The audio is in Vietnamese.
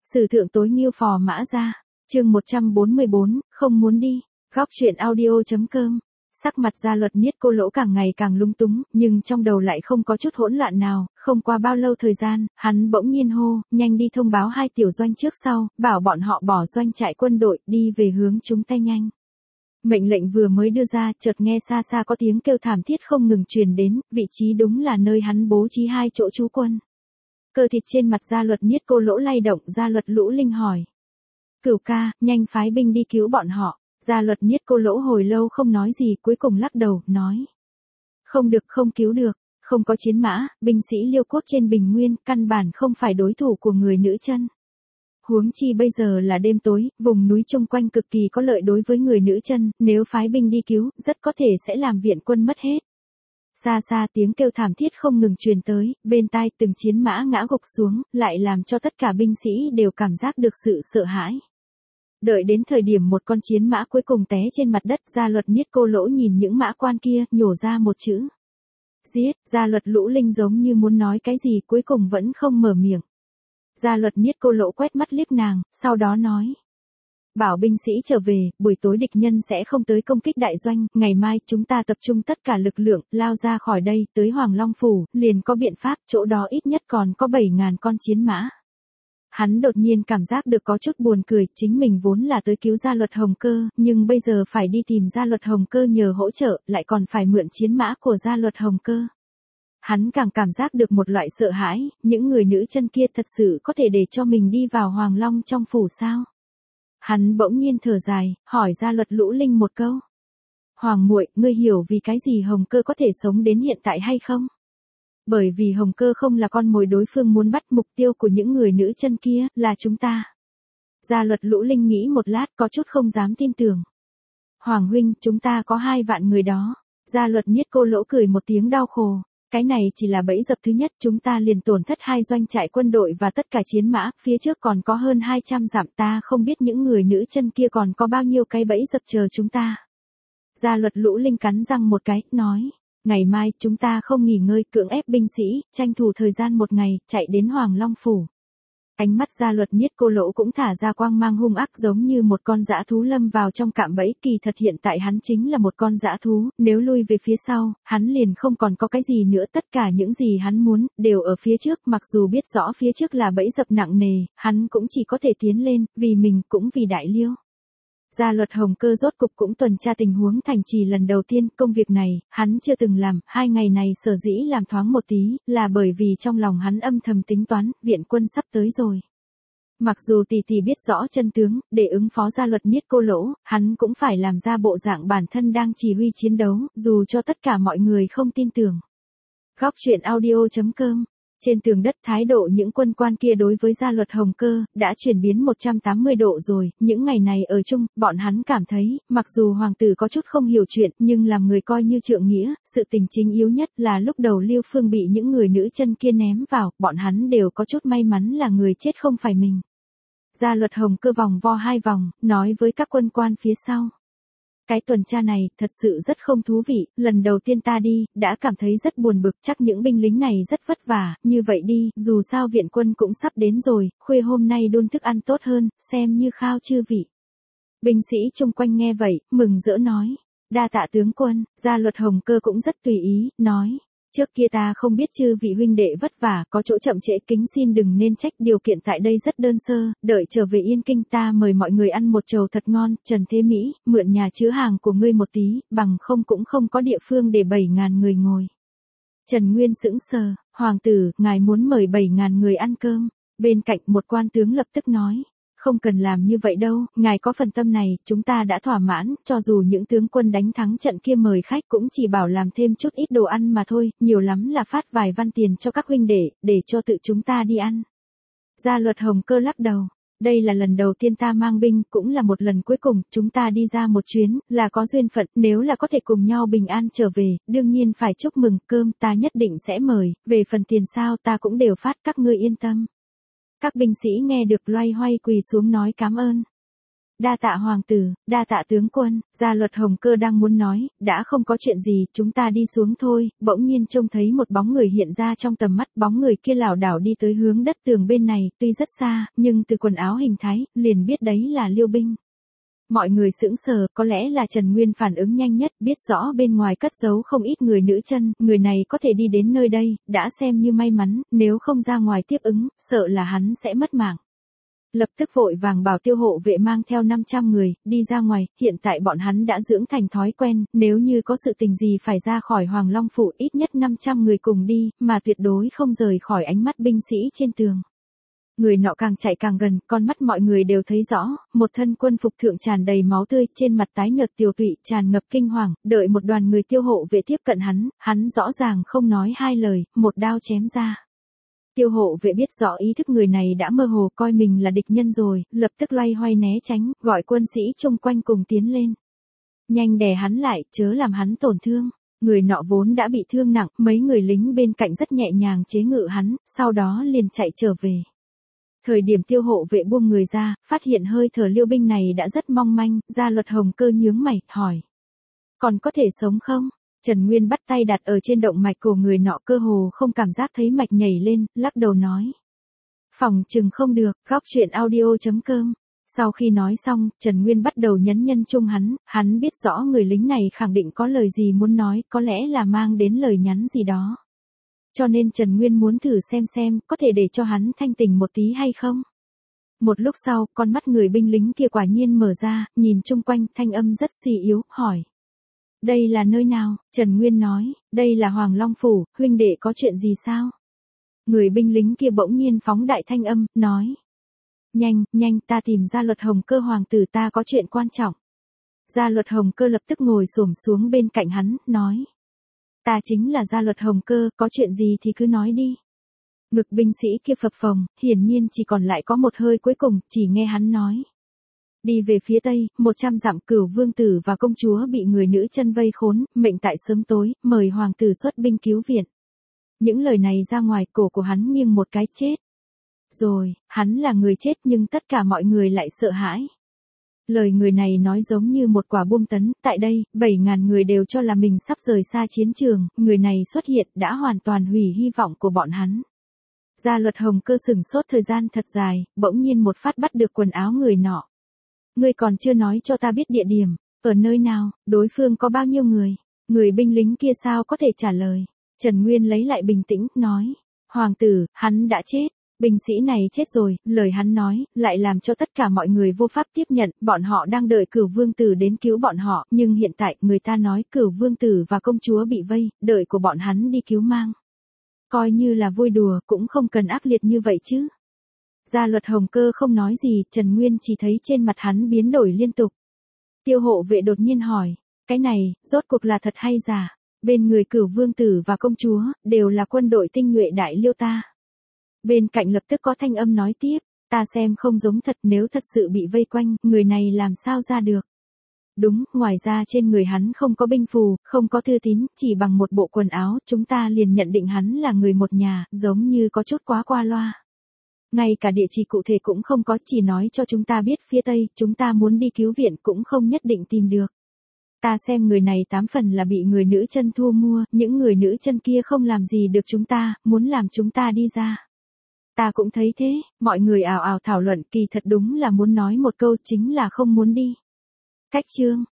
Sử thượng tối Ngưu Phò Mã Gia, chương 144, không muốn đi. Góc truyện audio.com. Sắc mặt Gia Luật Niết Cô Lỗ càng ngày càng lung túng, nhưng trong đầu lại không có chút hỗn loạn nào. Không qua bao lâu thời gian, hắn bỗng nhiên hô, nhanh đi thông báo hai tiểu doanh trước sau, bảo bọn họ bỏ doanh trại quân đội, đi về hướng chúng ta nhanh. Mệnh lệnh vừa mới đưa ra, chợt nghe xa xa có tiếng kêu thảm thiết không ngừng truyền đến, vị trí đúng là nơi hắn bố trí hai chỗ trú quân. Cơ thịt trên mặt Gia Luật Niết Cô Lỗ lay động, Gia Luật Lũ Linh hỏi. Cửu ca, nhanh phái binh đi cứu bọn họ. Gia Luật Niết Cô Lỗ hồi lâu không nói gì, cuối cùng lắc đầu, nói. Không được, không cứu được, không có chiến mã, binh sĩ Liêu quốc trên bình nguyên, căn bản không phải đối thủ của người nữ chân. Huống chi bây giờ là đêm tối, vùng núi chung quanh cực kỳ có lợi đối với người nữ chân, nếu phái binh đi cứu, rất có thể sẽ làm viện quân mất hết. Xa xa tiếng kêu thảm thiết không ngừng truyền tới, bên tai từng chiến mã ngã gục xuống, lại làm cho tất cả binh sĩ đều cảm giác được sự sợ hãi. Đợi đến thời điểm một con chiến mã cuối cùng té trên mặt đất, Gia Luật Niết Cô Lỗ nhìn những mã quan kia, nhổ ra một chữ. Giết. Gia Luật Lũ Linh giống như muốn nói cái gì, cuối cùng vẫn không mở miệng. Gia Luật Niết Cô Lỗ quét mắt liếc nàng, sau đó nói. Bảo binh sĩ trở về, buổi tối địch nhân sẽ không tới công kích đại doanh, ngày mai chúng ta tập trung tất cả lực lượng, lao ra khỏi đây, tới Hoàng Long Phủ, liền có biện pháp, chỗ đó ít nhất còn có 7.000 con chiến mã. Hắn đột nhiên cảm giác được có chút buồn cười, chính mình vốn là tới cứu Gia Luật Hồng Cơ, nhưng bây giờ phải đi tìm Gia Luật Hồng Cơ nhờ hỗ trợ, lại còn phải mượn chiến mã của Gia Luật Hồng Cơ. Hắn càng cảm giác được một loại sợ hãi, những người nữ chân kia thật sự có thể để cho mình đi vào Hoàng Long trong phủ sao? Hắn bỗng nhiên thở dài, hỏi Gia Luật Lũ Linh một câu. Hoàng muội, ngươi hiểu vì cái gì Hồng Cơ có thể sống đến hiện tại hay không? Bởi vì Hồng Cơ không là con mồi đối phương muốn bắt, mục tiêu của những người nữ chân kia, là chúng ta. Gia Luật Lũ Linh nghĩ một lát, có chút không dám tin tưởng. Hoàng huynh, chúng ta có 2 vạn người đó. Gia Luật Niết Cô Lỗ cười một tiếng đau khổ. Cái này chỉ là bẫy dập thứ nhất, chúng ta liền tổn thất 2 doanh trại quân đội và tất cả chiến mã, phía trước còn có hơn 200 dặm, ta không biết những người nữ chân kia còn có bao nhiêu cái bẫy dập chờ chúng ta. Gia Luật Lũ Linh cắn răng một cái, nói, ngày mai chúng ta không nghỉ ngơi, cưỡng ép binh sĩ, tranh thủ thời gian một ngày, chạy đến Hoàng Long Phủ. Ánh mắt Gia Luật Niết Cô Lỗ cũng thả ra quang mang hung ác giống như một con dã thú lâm vào trong cạm bẫy, kỳ thật hiện tại hắn chính là một con dã thú, nếu lui về phía sau, hắn liền không còn có cái gì nữa, tất cả những gì hắn muốn, đều ở phía trước, mặc dù biết rõ phía trước là bẫy dập nặng nề, hắn cũng chỉ có thể tiến lên, vì mình cũng vì Đại Liêu. Gia Luật Hồng Cơ rốt cục cũng tuần tra tình huống thành trì lần đầu tiên, công việc này, hắn chưa từng làm, 2 ngày này sở dĩ làm thoáng một tí, là bởi vì trong lòng hắn âm thầm tính toán, viện quân sắp tới rồi. Mặc dù tỷ tỷ biết rõ chân tướng, để ứng phó Gia Luật Niết Cô Lỗ, hắn cũng phải làm ra bộ dạng bản thân đang chỉ huy chiến đấu, dù cho tất cả mọi người không tin tưởng. Góc truyện audio.com. Trên tường đất thái độ những quân quan kia đối với Gia Luật Hồng Cơ, đã chuyển biến 180 độ rồi, những ngày này ở chung, bọn hắn cảm thấy, mặc dù hoàng tử có chút không hiểu chuyện, nhưng làm người coi như trượng nghĩa, sự tình chính yếu nhất là lúc đầu Liêu Phương bị những người nữ chân kia ném vào, bọn hắn đều có chút may mắn là người chết không phải mình. Gia Luật Hồng Cơ vòng vo 2 vòng, nói với các quân quan phía sau. Cái tuần tra này, thật sự rất không thú vị, lần đầu tiên ta đi, đã cảm thấy rất buồn bực, chắc những binh lính này rất vất vả, như vậy đi, dù sao viện quân cũng sắp đến rồi, khuya hôm nay đun thức ăn tốt hơn, xem như khao chư vị. Binh sĩ chung quanh nghe vậy, mừng rỡ nói, đa tạ tướng quân. Gia Luật Hồng Cơ cũng rất tùy ý, nói. Trước kia ta không biết chư vị huynh đệ vất vả, có chỗ chậm trễ, kính xin đừng nên trách, điều kiện tại đây rất đơn sơ, đợi trở về Yên Kinh ta mời mọi người ăn một chầu thật ngon, Trần Thế Mỹ, mượn nhà chứa hàng của ngươi một tí, bằng không cũng không có địa phương để 7.000 người ngồi. Trần Nguyên sững sờ, hoàng tử, ngài muốn mời 7.000 người ăn cơm, bên cạnh một quan tướng lập tức nói. Không cần làm như vậy đâu, ngài có phần tâm này, chúng ta đã thỏa mãn, cho dù những tướng quân đánh thắng trận kia mời khách cũng chỉ bảo làm thêm chút ít đồ ăn mà thôi, nhiều lắm là phát vài văn tiền cho các huynh đệ, để cho tự chúng ta đi ăn. Gia Luật Hồng Cơ lắc đầu, đây là lần đầu tiên ta mang binh, cũng là một lần cuối cùng, chúng ta đi ra một chuyến, là có duyên phận, nếu là có thể cùng nhau bình an trở về, đương nhiên phải chúc mừng, cơm ta nhất định sẽ mời, về phần tiền sao ta cũng đều phát, các ngươi yên tâm. Các binh sĩ nghe được loay hoay quỳ xuống nói cảm ơn. Đa tạ hoàng tử, đa tạ tướng quân, Gia Luật Hồng Cơ đang muốn nói, đã không có chuyện gì, chúng ta đi xuống thôi, bỗng nhiên trông thấy một bóng người hiện ra trong tầm mắt, bóng người kia lảo đảo đi tới hướng đất tường bên này, tuy rất xa, nhưng từ quần áo hình thái, liền biết đấy là Liêu Binh. Mọi người sững sờ, có lẽ là Trần Nguyên phản ứng nhanh nhất, biết rõ bên ngoài cất giấu không ít người nữ chân, người này có thể đi đến nơi đây, đã xem như may mắn, nếu không ra ngoài tiếp ứng, sợ là hắn sẽ mất mạng. Lập tức vội vàng bảo Tiêu hộ vệ mang theo 500 người, đi ra ngoài, hiện tại bọn hắn đã dưỡng thành thói quen, nếu như có sự tình gì phải ra khỏi Hoàng Long Phủ ít nhất 500 người cùng đi, mà tuyệt đối không rời khỏi ánh mắt binh sĩ trên tường. Người nọ càng chạy càng gần, con mắt mọi người đều thấy rõ, một thân quân phục thượng tràn đầy máu tươi, trên mặt tái nhợt tiều tụy, tràn ngập kinh hoàng, đợi một đoàn người Tiêu hộ vệ tiếp cận hắn rõ ràng không nói hai lời, một đao chém ra. Tiêu hộ vệ biết rõ ý thức người này đã mơ hồ coi mình là địch nhân rồi, lập tức loay hoay né tránh, gọi quân sĩ chung quanh cùng tiến lên. Nhanh đè hắn lại, chớ làm hắn tổn thương. Người nọ vốn đã bị thương nặng, mấy người lính bên cạnh rất nhẹ nhàng chế ngự hắn, sau đó liền chạy trở về. Thời điểm Tiêu hộ vệ buông người ra, phát hiện hơi thở Liêu Binh này đã rất mong manh, Gia Luật Hồng Cơ nhướng mày, hỏi. Còn có thể sống không? Trần Nguyên bắt tay đặt ở trên động mạch của người nọ, cơ hồ không cảm giác thấy mạch nhảy lên, lắc đầu nói. Phòng chừng không được, góc chuyện audio.com. Sau khi nói xong, Trần Nguyên bắt đầu nhấn nhân chung hắn biết rõ người lính này khẳng định có lời gì muốn nói, có lẽ là mang đến lời nhắn gì đó. Cho nên Trần Nguyên muốn thử xem, có thể để cho hắn thanh tỉnh một tí hay không. Một lúc sau, con mắt người binh lính kia quả nhiên mở ra, nhìn chung quanh, thanh âm rất suy yếu, hỏi. Đây là nơi nào? Trần Nguyên nói, đây là Hoàng Long Phủ, huynh đệ có chuyện gì sao? Người binh lính kia bỗng nhiên phóng đại thanh âm, nói. Nhanh, ta tìm Gia Luật Hồng Cơ hoàng tử, ta có chuyện quan trọng. Gia Luật Hồng Cơ lập tức ngồi xổm xuống bên cạnh hắn, nói. Ta chính là Gia Luật Hồng Cơ, có chuyện gì thì cứ nói đi. Ngực binh sĩ kia phập phồng, hiển nhiên chỉ còn lại có một hơi cuối cùng, chỉ nghe hắn nói. Đi về phía tây, 100 dặm, Cửu vương tử và công chúa bị người nữ chân vây khốn, mệnh tại sớm tối, mời hoàng tử xuất binh cứu viện. Những lời này ra ngoài, cổ của hắn nghiêng một cái, chết. Rồi, hắn là người chết nhưng tất cả mọi người lại sợ hãi. Lời người này nói giống như một quả bom tấn, tại đây, 7.000 người đều cho là mình sắp rời xa chiến trường, người này xuất hiện đã hoàn toàn hủy hy vọng của bọn hắn. Gia Luật Hồng Cơ sửng sốt thời gian thật dài, bỗng nhiên một phát bắt được quần áo người nọ. Ngươi còn chưa nói cho ta biết địa điểm, ở nơi nào, đối phương có bao nhiêu người, người binh lính kia sao có thể trả lời. Trần Nguyên lấy lại bình tĩnh, nói, hoàng tử, hắn đã chết, binh sĩ này chết rồi, lời hắn nói, lại làm cho tất cả mọi người vô pháp tiếp nhận, bọn họ đang đợi Cửu vương tử đến cứu bọn họ, nhưng hiện tại, người ta nói Cửu vương tử và công chúa bị vây, đợi của bọn hắn đi cứu mang. Coi như là vui đùa, cũng không cần ác liệt như vậy chứ. Gia Luật Hồng Cơ không nói gì, Trần Nguyên chỉ thấy trên mặt hắn biến đổi liên tục. Tiêu hộ vệ đột nhiên hỏi, cái này, rốt cuộc là thật hay giả? Bên người Cửu vương tử và công chúa, đều là quân đội tinh nhuệ đại Liêu ta. Bên cạnh lập tức có thanh âm nói tiếp, ta xem không giống thật, nếu thật sự bị vây quanh, người này làm sao ra được? Đúng, ngoài ra trên người hắn không có binh phù, không có thư tín, chỉ bằng một bộ quần áo, chúng ta liền nhận định hắn là người một nhà, giống như có chút quá qua loa. Ngay cả địa chỉ cụ thể cũng không có, chỉ nói cho chúng ta biết phía tây, chúng ta muốn đi cứu viện cũng không nhất định tìm được. Ta xem người này 8 phần là bị người nữ chân thu mua, những người nữ chân kia không làm gì được chúng ta, muốn làm chúng ta đi ra. Ta cũng thấy thế, mọi người ào ào thảo luận, kỳ thật đúng là muốn nói một câu, chính là không muốn đi. Cách chương